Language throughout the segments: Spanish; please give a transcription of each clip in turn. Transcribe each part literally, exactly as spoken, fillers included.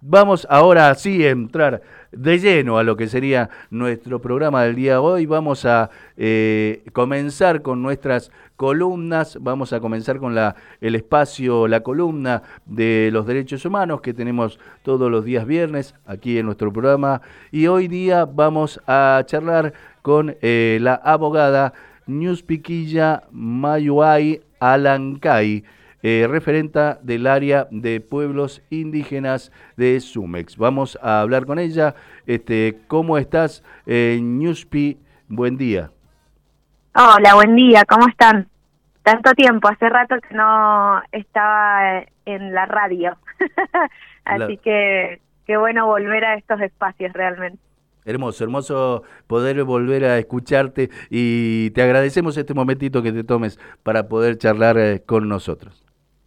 Vamos ahora sí a entrar de lleno a lo que sería nuestro programa del día de hoy. Vamos a eh, comenzar con nuestras columnas, vamos a comenzar con la, el espacio, la columna de los derechos humanos que tenemos todos los días viernes aquí en nuestro programa. Y hoy día vamos a charlar con eh, la abogada Ñuspiquilla Mayuay Alancay, Eh, referenta del área de pueblos indígenas de Sumex. Vamos a hablar con ella. Este, ¿cómo estás, eh, Ñuspi? Buen día. Hola, buen día, ¿cómo están? Tanto tiempo, hace rato que no estaba en la radio. La... Así que qué bueno volver a estos espacios realmente. Hermoso, hermoso poder volver a escucharte y te agradecemos este momentito que te tomes para poder charlar eh, con nosotros.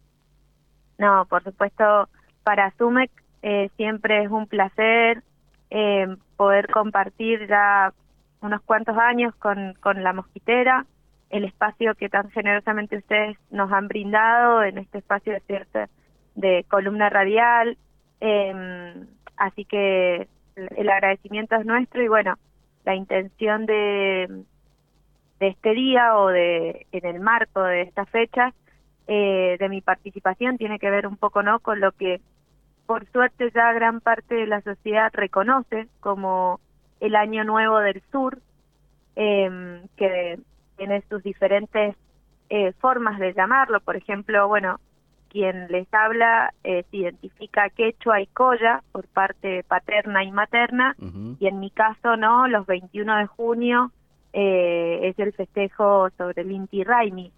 No, por supuesto, para Sumex eh, siempre es un placer eh, poder compartir ya unos cuantos años con, con La Mosquitera, el espacio que tan generosamente ustedes nos han brindado en este espacio de, cierta, de columna radial. Eh, así que el agradecimiento es nuestro y bueno, la intención de, de este día o de en el marco de estas fechas, Eh, de mi participación tiene que ver un poco no con lo que por suerte ya gran parte de la sociedad reconoce como el Año Nuevo del Sur, eh, que tiene sus diferentes eh, formas de llamarlo. Por ejemplo, bueno, quien les habla eh, se identifica quechua y colla por parte paterna y materna, uh-huh. Y en mi caso no, los veintiuno de junio eh, es el festejo sobre el Inti Raymi,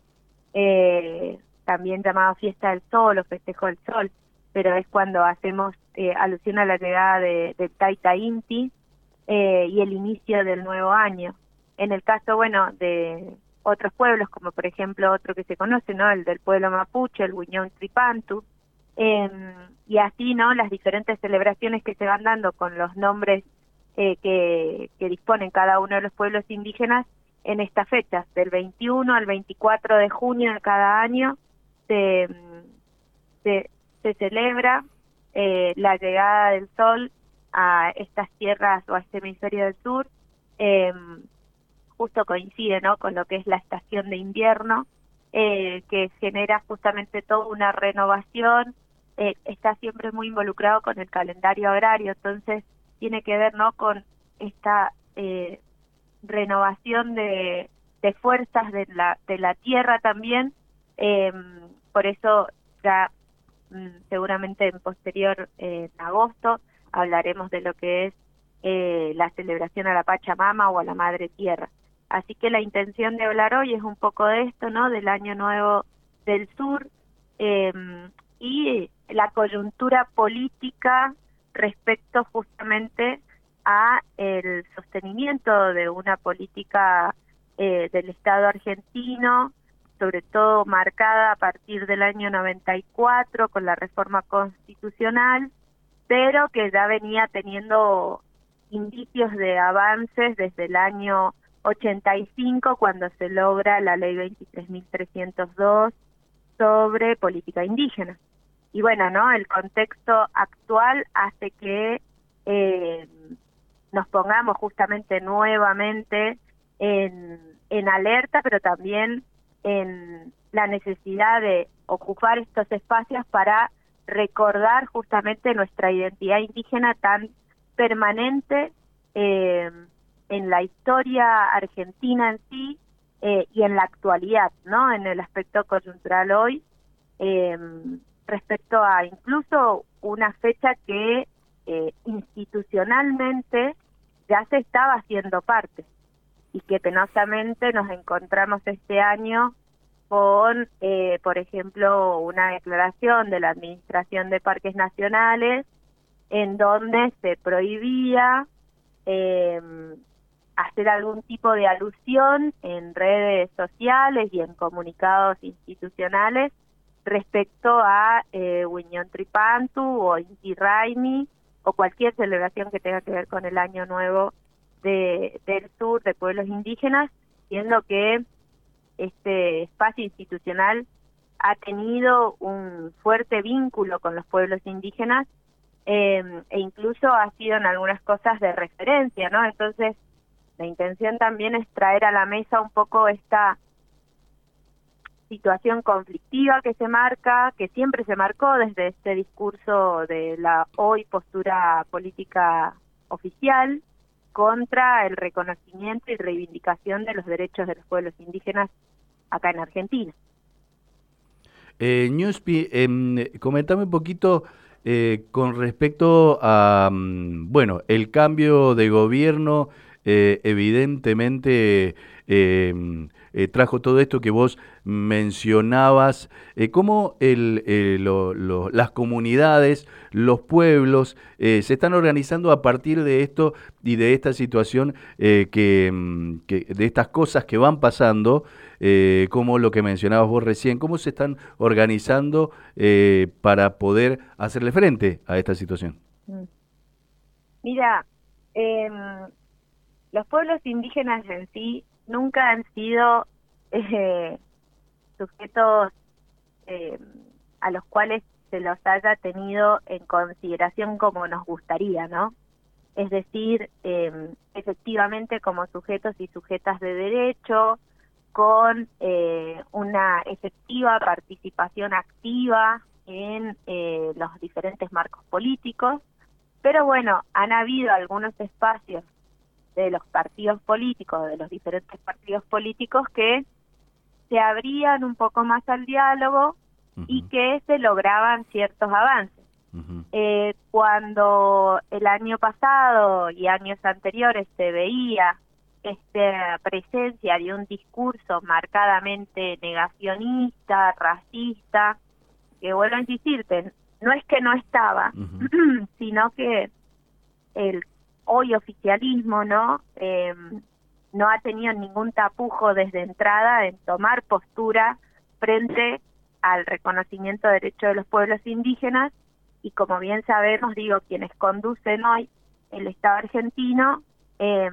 eh, también llamado Fiesta del Sol o Festejo del Sol, pero es cuando hacemos eh, alusión a la llegada de, de Taita Inti eh, y el inicio del nuevo año. En el caso, bueno, de otros pueblos, como por ejemplo otro que se conoce, ¿no? El del pueblo mapuche, el Huiñón Tripantu, eh, y así, ¿no? Las diferentes celebraciones que se van dando con los nombres eh, que, que disponen cada uno de los pueblos indígenas en estas fechas, del veintiuno al veinticuatro de junio de cada año, Se, se, se celebra eh, la llegada del sol a estas tierras o a este hemisferio del sur. Eh, justo coincide, ¿no?, con lo que es la estación de invierno, eh, que genera justamente toda una renovación, eh, está siempre muy involucrado con el calendario agrario, entonces tiene que ver, ¿no?, con esta eh, renovación de, de fuerzas de la, de la tierra también. Eh, por eso ya mm, seguramente en posterior eh, en agosto hablaremos de lo que es eh, la celebración a la Pachamama o a la Madre Tierra. Así que la intención de hablar hoy es un poco de esto, ¿no?, del Año Nuevo del Sur eh, y la coyuntura política respecto justamente a el sostenimiento de una política eh, del Estado argentino, sobre todo marcada a partir del año noventa y cuatro con la reforma constitucional, pero que ya venía teniendo indicios de avances desde el año ochenta y cinco, cuando se logra la ley veintitrés mil trescientos dos sobre política indígena. Y bueno, ¿no?, el contexto actual hace que eh, nos pongamos justamente nuevamente en, en alerta, pero también en la necesidad de ocupar estos espacios para recordar justamente nuestra identidad indígena tan permanente eh, en la historia argentina en sí eh, y en la actualidad, ¿no?, en el aspecto coyuntural hoy, eh, respecto a incluso una fecha que eh, institucionalmente ya se estaba haciendo parte, y que penosamente nos encontramos este año con, eh, por ejemplo, una declaración de la Administración de Parques Nacionales en donde se prohibía eh, hacer algún tipo de alusión en redes sociales y en comunicados institucionales respecto a eh, Huiñón Tripantu o Inti Raymi o cualquier celebración que tenga que ver con el Año Nuevo De, del sur, de pueblos indígenas, siendo que este espacio institucional ha tenido un fuerte vínculo con los pueblos indígenas eh, e incluso ha sido en algunas cosas de referencia, ¿no? Entonces, la intención también es traer a la mesa un poco esta situación conflictiva que se marca, que siempre se marcó desde este discurso de la hoy postura política oficial contra el reconocimiento y reivindicación de los derechos de los pueblos indígenas acá en Argentina. Eh, Ñuspi, eh, comentame un poquito eh, con respecto a, mm, bueno, el cambio de gobierno, eh, evidentemente eh, eh, trajo todo esto que vos mencionabas, eh, cómo el, eh, lo, lo, las comunidades, los pueblos eh, se están organizando a partir de esto y de esta situación, eh, que, que de estas cosas que van pasando. Eh, como lo que mencionabas vos recién, cómo se están organizando eh, para poder hacerle frente a esta situación. Mira, eh, los pueblos indígenas en sí nunca han sido eh, sujetos eh, a los cuales se los haya tenido en consideración como nos gustaría, ¿no? Es decir, eh, efectivamente como sujetos y sujetas de derecho, con eh, una efectiva participación activa en eh, los diferentes marcos políticos, pero bueno, han habido algunos espacios de los partidos políticos, de los diferentes partidos políticos, que se abrían un poco más al diálogo uh-huh. y que se lograban ciertos avances. Uh-huh. Eh, cuando el año pasado y años anteriores se veía esta presencia de un discurso marcadamente negacionista, racista, que vuelvo a insistirte, no es que no estaba, uh-huh. sino que el hoy oficialismo no eh, no ha tenido ningún tapujo desde entrada en tomar postura frente al reconocimiento de derechos de los pueblos indígenas, y como bien sabemos, digo, quienes conducen hoy el Estado argentino eh,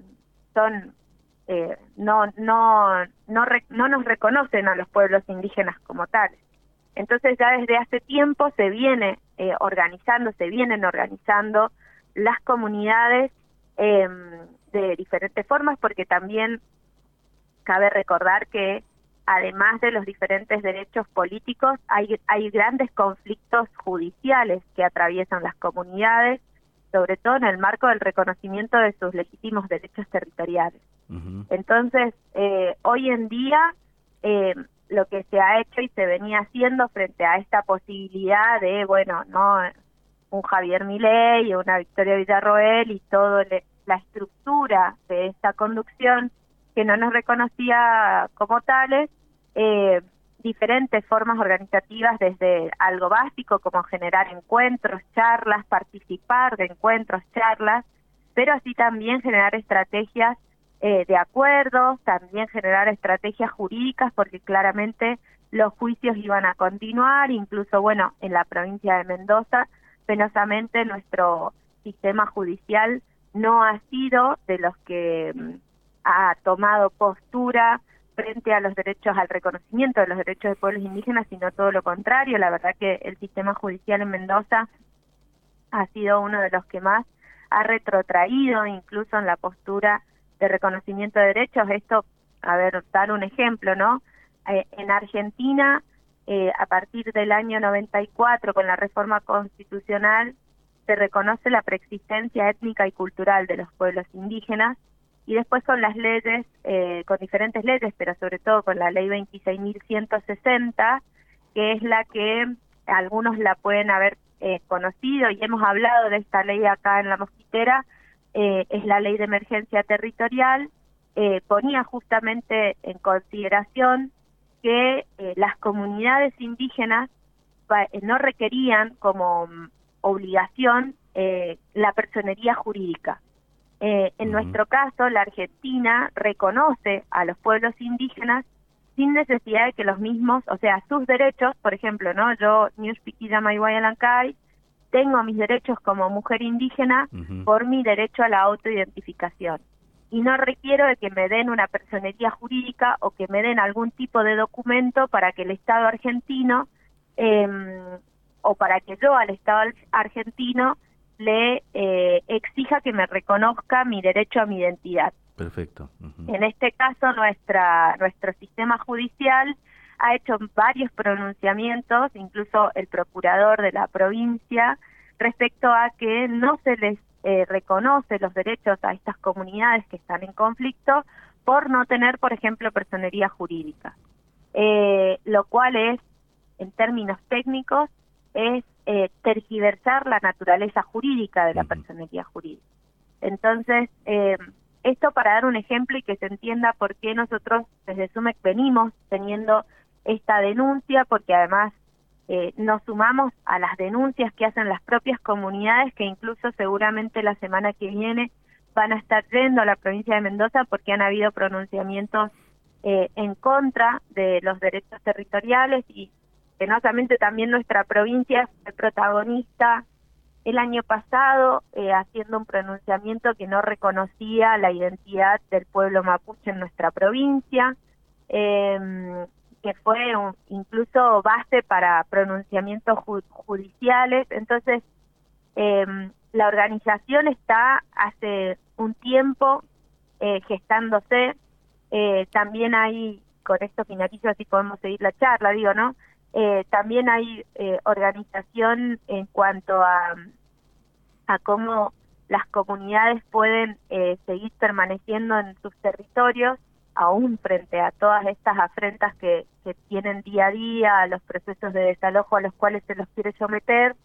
son eh, no no no re, no nos reconocen a los pueblos indígenas como tales. Entonces ya desde hace tiempo se viene eh, organizando, se vienen organizando las comunidades eh, de diferentes formas, porque también cabe recordar que además de los diferentes derechos políticos, hay hay grandes conflictos judiciales que atraviesan las comunidades, sobre todo en el marco del reconocimiento de sus legítimos derechos territoriales. Uh-huh. Entonces, eh, hoy en día, eh, lo que se ha hecho y se venía haciendo frente a esta posibilidad de, bueno, no un Javier Milei y una Victoria Villarroel y toda la estructura de esta conducción que no nos reconocía como tales, eh, diferentes formas organizativas, desde algo básico como generar encuentros, charlas, participar de encuentros, charlas, pero así también generar estrategias eh, de acuerdos, también generar estrategias jurídicas, porque claramente los juicios iban a continuar, incluso, bueno, en la provincia de Mendoza, penosamente nuestro sistema judicial no ha sido de los que mm, ha tomado postura frente a los derechos, al reconocimiento de los derechos de pueblos indígenas, sino todo lo contrario. La verdad que el sistema judicial en Mendoza ha sido uno de los que más ha retrotraído, incluso en la postura de reconocimiento de derechos. Esto, a ver, dar un ejemplo, ¿no? Eh, en Argentina, eh, a partir del año noventa y cuatro, con la reforma constitucional, se reconoce la preexistencia étnica y cultural de los pueblos indígenas, y después con las leyes, eh, con diferentes leyes, pero sobre todo con la ley veintiséis mil ciento sesenta, que es la que algunos la pueden haber eh, conocido, y hemos hablado de esta ley acá en La Mosquitera, eh, es la ley de emergencia territorial, eh, ponía justamente en consideración que eh, las comunidades indígenas eh, no requerían como um, obligación eh, la personería jurídica. Eh, en uh-huh. nuestro caso, la Argentina reconoce a los pueblos indígenas sin necesidad de que los mismos, o sea, sus derechos, por ejemplo, ¿no? Yo, Ñushpiquilla Mayhuayalancay, tengo mis derechos como mujer indígena uh-huh. por mi derecho a la autoidentificación. Y no requiero de que me den una personería jurídica o que me den algún tipo de documento para que el Estado argentino eh, o para que yo al Estado argentino le eh, exija que me reconozca mi derecho a mi identidad. Perfecto. Uh-huh. En este caso, nuestra nuestro sistema judicial ha hecho varios pronunciamientos, incluso el procurador de la provincia, respecto a que no se les eh, reconoce los derechos a estas comunidades que están en conflicto por no tener, por ejemplo, personería jurídica. Eh, lo cual es, en términos técnicos, es eh, tergiversar la naturaleza jurídica de la personería jurídica. Entonces, eh, esto para dar un ejemplo y que se entienda por qué nosotros desde SUMEC venimos teniendo esta denuncia, porque además eh, nos sumamos a las denuncias que hacen las propias comunidades, que incluso seguramente la semana que viene van a estar yendo a la provincia de Mendoza porque han habido pronunciamientos eh, en contra de los derechos territoriales y penosamente también nuestra provincia fue protagonista el año pasado eh, haciendo un pronunciamiento que no reconocía la identidad del pueblo mapuche en nuestra provincia, eh, que fue un, incluso base para pronunciamientos ju judiciales. Entonces, eh, la organización está hace un tiempo eh, gestándose. Eh, también hay, con esto finalizo, así podemos seguir la charla, digo, ¿no? Eh, también hay eh, organización en cuanto a, a cómo las comunidades pueden eh, seguir permaneciendo en sus territorios, aún frente a todas estas afrentas que, que tienen día a día, a los procesos de desalojo a los cuales se los quiere someter,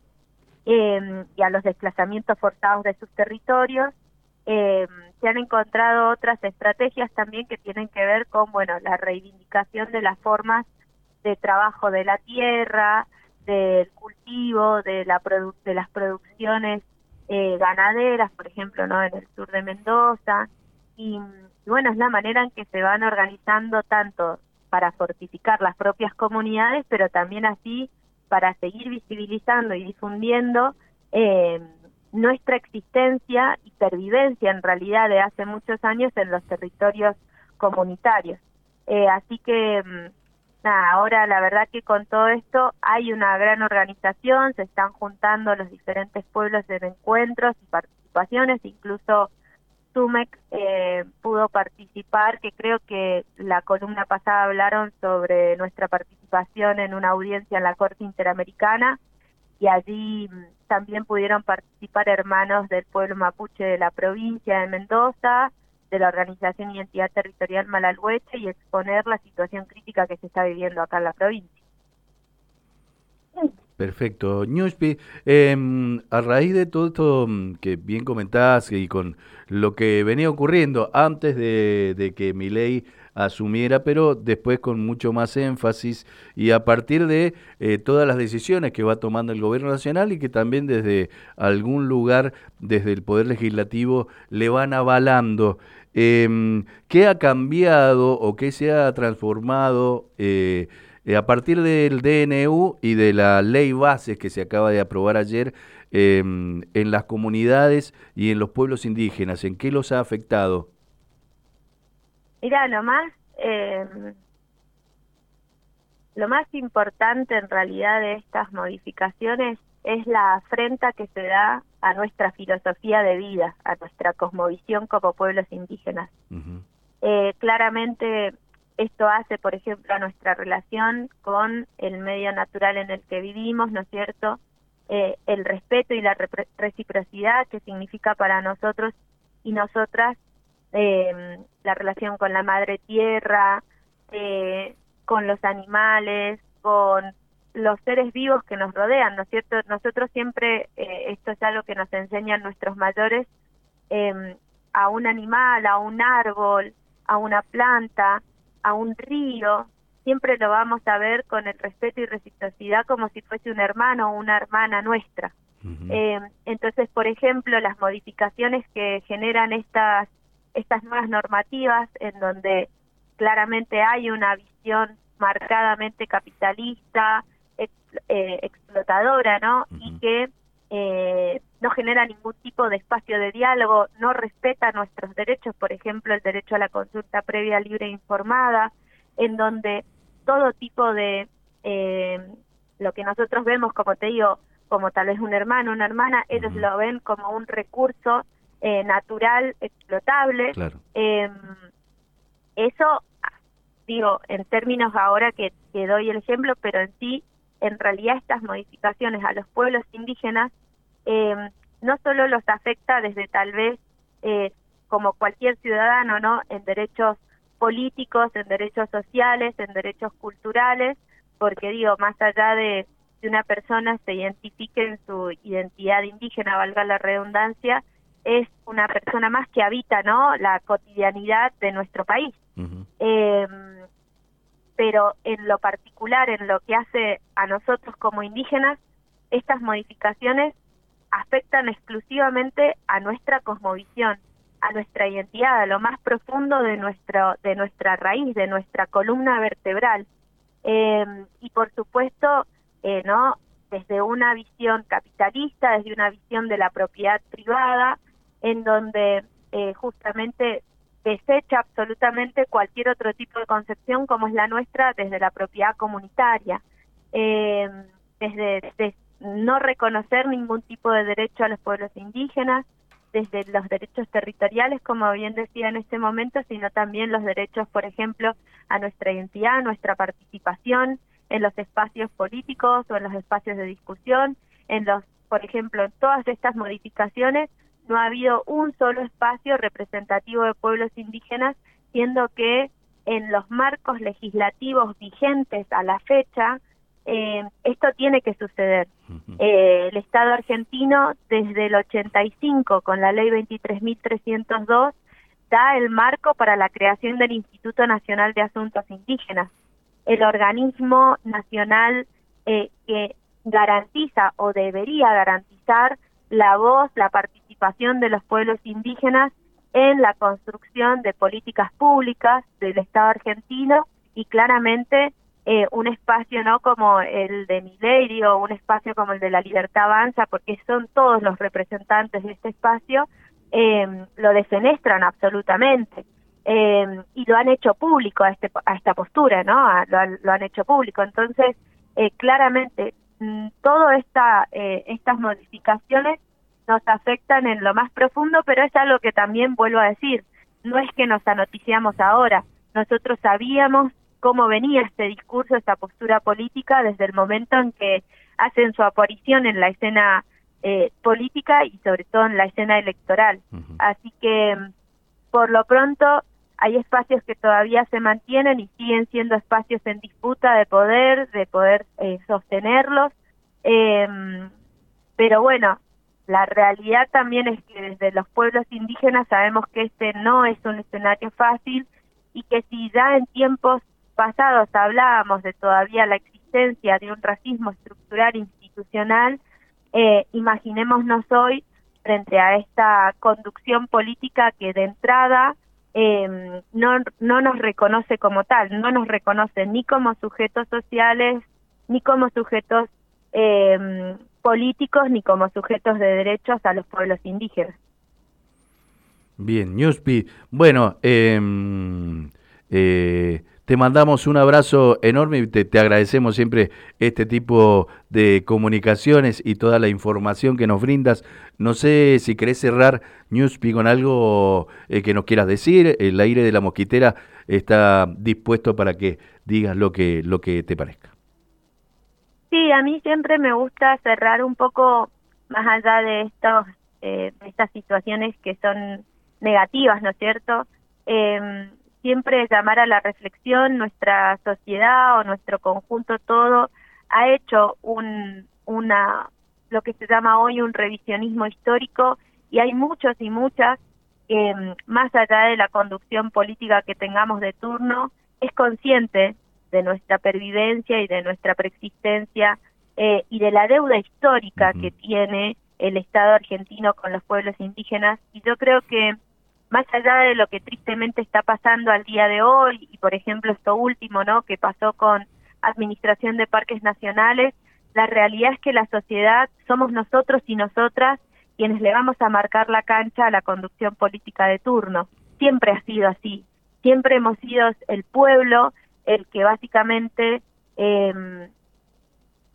eh, y a los desplazamientos forzados de sus territorios. Eh, se han encontrado otras estrategias también que tienen que ver con, bueno, la reivindicación de las formas de trabajo de la tierra, del cultivo, de la produ de las producciones eh, ganaderas, por ejemplo, ¿no?, en el sur de Mendoza, y, y bueno, es la manera en que se van organizando tanto para fortificar las propias comunidades, pero también así para seguir visibilizando y difundiendo eh, nuestra existencia y pervivencia en realidad de hace muchos años en los territorios comunitarios. Eh, así que Nada, ahora la verdad que con todo esto hay una gran organización, se están juntando los diferentes pueblos en encuentros y participaciones, incluso SUMEC eh, pudo participar, que creo que la columna pasada hablaron sobre nuestra participación en una audiencia en la Corte Interamericana, y allí también pudieron participar hermanos del pueblo mapuche de la provincia de Mendoza, de la Organización Identidad Territorial Malalhueche, y exponer la situación crítica que se está viviendo acá en la provincia. Perfecto. Ñuspi, eh, a raíz de todo esto que bien comentás y con lo que venía ocurriendo antes de, de que Milei asumiera, pero después con mucho más énfasis y a partir de eh, todas las decisiones que va tomando el gobierno nacional y que también desde algún lugar, desde el Poder Legislativo, le van avalando. Eh, ¿Qué ha cambiado o qué se ha transformado eh, eh, a partir del D N U y de la ley bases que se acaba de aprobar ayer eh, en las comunidades y en los pueblos indígenas? ¿En qué los ha afectado? Mira, lo más, eh, lo más importante en realidad de estas modificaciones es la afrenta que se da a nuestra filosofía de vida, a nuestra cosmovisión como pueblos indígenas. Uh-huh. eh, claramente esto hace, por ejemplo, a nuestra relación con el medio natural en el que vivimos, ¿no es cierto? Eh, el respeto y la reciprocidad que significa para nosotros y nosotras eh, la relación con la madre tierra, eh, con los animales, con los seres vivos que nos rodean, ¿no es cierto? Nosotros siempre, eh, esto es algo que nos enseñan nuestros mayores, eh, a un animal, a un árbol, a una planta, a un río, siempre lo vamos a ver con el respeto y reciprocidad como si fuese un hermano o una hermana nuestra. Uh-huh. eh, entonces, por ejemplo, las modificaciones que generan estas, estas nuevas normativas, en donde claramente hay una visión marcadamente capitalista, ex, eh, explotadora, ¿no? Uh-huh. Y que eh, no genera ningún tipo de espacio de diálogo, no respeta nuestros derechos, por ejemplo, el derecho a la consulta previa, libre e informada, en donde todo tipo de, eh, lo que nosotros vemos, como te digo, como tal vez un hermano, una hermana, ellos lo ven como un recurso eh, natural, explotable. Claro. Eh, eso, digo, en términos ahora que, que doy el ejemplo, pero en sí, en realidad estas modificaciones a los pueblos indígenas eh, no solo los afecta desde tal vez, eh, como cualquier ciudadano, ¿no?, en derechos políticos, en derechos sociales, en derechos culturales, porque digo, más allá de que una persona se identifique en su identidad indígena, valga la redundancia, es una persona más que habita, ¿no?, la cotidianidad de nuestro país. Uh-huh. Eh, pero en lo particular, en lo que hace a nosotros como indígenas, estas modificaciones afectan exclusivamente a nuestra cosmovisión, a nuestra identidad, a lo más profundo de nuestro, de nuestra raíz, de nuestra columna vertebral. Eh, y por supuesto, eh, no, desde una visión capitalista, desde una visión de la propiedad privada, en donde eh, justamente desecha absolutamente cualquier otro tipo de concepción como es la nuestra desde la propiedad comunitaria, eh, desde, desde no reconocer ningún tipo de derecho a los pueblos indígenas, desde los derechos territoriales, como bien decía en este momento, sino también los derechos, por ejemplo, a nuestra identidad, a nuestra participación en los espacios políticos o en los espacios de discusión, en los, por ejemplo, en todas estas modificaciones no ha habido un solo espacio representativo de pueblos indígenas, siendo que en los marcos legislativos vigentes a la fecha, eh, esto tiene que suceder. Uh-huh. Eh, el Estado argentino, desde el ochenta y cinco, con la ley veintitrés mil trescientos dos, da el marco para la creación del Instituto Nacional de Asuntos Indígenas, el organismo nacional eh, que garantiza o debería garantizar la voz, la participación de los pueblos indígenas en la construcción de políticas públicas del Estado argentino y claramente eh, un espacio no como el de Milei o un espacio como el de La Libertad Avanza, porque son todos los representantes de este espacio, eh, lo defenestran absolutamente eh, y lo han hecho público a, este, a esta postura, ¿no? A, lo, lo han hecho público. Entonces, eh, claramente, todas esta, eh, estas modificaciones nos afectan en lo más profundo, pero es algo que también vuelvo a decir, no es que nos anoticiamos ahora, nosotros sabíamos cómo venía este discurso, esta postura política desde el momento en que hacen su aparición en la escena eh, política y sobre todo en la escena electoral. Uh-huh. Así que, por lo pronto, hay espacios que todavía se mantienen y siguen siendo espacios en disputa de poder, de poder eh, sostenerlos, eh, pero bueno, la realidad también es que desde los pueblos indígenas sabemos que este no es un escenario fácil y que si ya en tiempos pasados hablábamos de todavía la existencia de un racismo estructural institucional, eh, imaginémonos hoy frente a esta conducción política que de entrada eh, no, no nos reconoce como tal, no nos reconoce ni como sujetos sociales, ni como sujetos eh, políticos, ni como sujetos de derechos a los pueblos indígenas. Bien, Ñuspi, bueno, eh, eh, te mandamos un abrazo enorme y te, te agradecemos siempre este tipo de comunicaciones y toda la información que nos brindas. No sé si querés cerrar, Ñuspi, con algo eh, que nos quieras decir. El aire de la mosquitera está dispuesto para que digas lo que, lo que te parezca. Sí, a mí siempre me gusta cerrar un poco más allá de, estos, eh, de estas situaciones que son negativas, ¿no es cierto? Eh, siempre llamar a la reflexión. Nuestra sociedad o nuestro conjunto todo ha hecho un, una, lo que se llama hoy un revisionismo histórico, y hay muchos y muchas que, eh, más allá de la conducción política que tengamos de turno, es consciente de nuestra pervivencia y de nuestra preexistencia eh, y de la deuda histórica uh-huh. que tiene el Estado argentino con los pueblos indígenas. Y yo creo que más allá de lo que tristemente está pasando al día de hoy, y por ejemplo esto último, ¿no?, que pasó con Administración de Parques Nacionales, la realidad es que la sociedad somos nosotros y nosotras quienes le vamos a marcar la cancha a la conducción política de turno. Siempre ha sido así, siempre hemos sido el pueblo el que básicamente eh,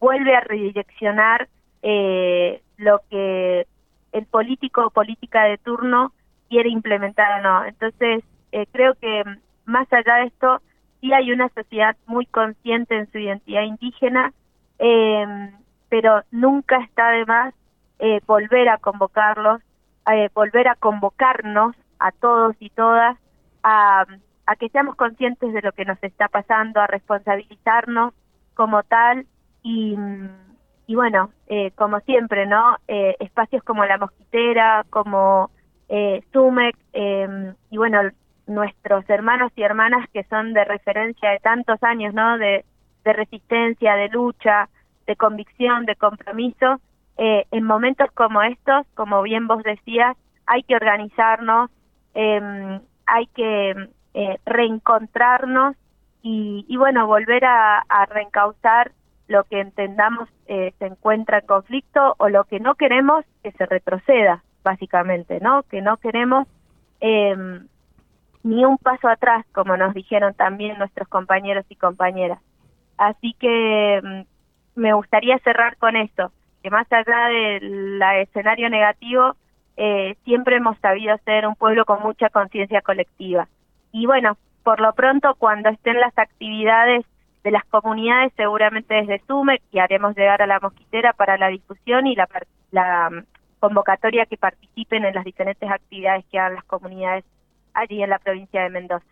vuelve a redireccionar eh, lo que el político o política de turno quiere implementar o no. Entonces, eh, creo que más allá de esto, sí hay una sociedad muy consciente en su identidad indígena, eh, pero nunca está de más eh, volver a convocarlos, eh, volver a convocarnos a todos y todas a, a que seamos conscientes de lo que nos está pasando, a responsabilizarnos como tal y, y bueno, eh, como siempre, ¿no? Eh, espacios como La Mosquitera, como eh, SUMEC, eh, y bueno, nuestros hermanos y hermanas que son de referencia de tantos años, ¿no? De, de resistencia, de lucha, de convicción, de compromiso. Eh, en momentos como estos, como bien vos decías, hay que organizarnos, eh, hay que eh, reencontrarnos y, y bueno, volver a, a reencauzar lo que entendamos eh, se encuentra en conflicto o lo que no queremos que se retroceda, básicamente, ¿no? Que no queremos eh, ni un paso atrás, como nos dijeron también nuestros compañeros y compañeras. Así que mm, me gustaría cerrar con esto, que más allá del escenario negativo, eh, siempre hemos sabido ser un pueblo con mucha conciencia colectiva. Y bueno, por lo pronto, cuando estén las actividades de las comunidades, seguramente desde SUMEC, y haremos llegar a La Mosquitera para la difusión y la, la um, convocatoria que participen en las diferentes actividades que hagan las comunidades allí en la provincia de Mendoza.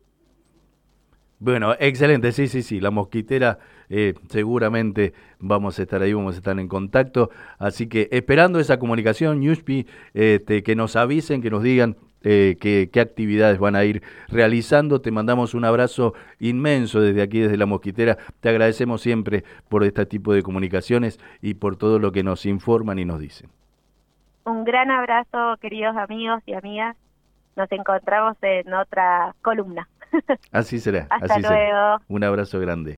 Bueno, excelente, sí, sí, sí, La Mosquitera, eh, seguramente vamos a estar ahí, vamos a estar en contacto, así que esperando esa comunicación, Ñuspi, este, que nos avisen, que nos digan eh, qué, qué actividades van a ir realizando. Te mandamos un abrazo inmenso desde aquí, desde La Mosquitera, te agradecemos siempre por este tipo de comunicaciones y por todo lo que nos informan y nos dicen. Un gran abrazo, queridos amigos y amigas, nos encontramos en otra columna. Así será. Hasta así luego. Será. Un abrazo grande.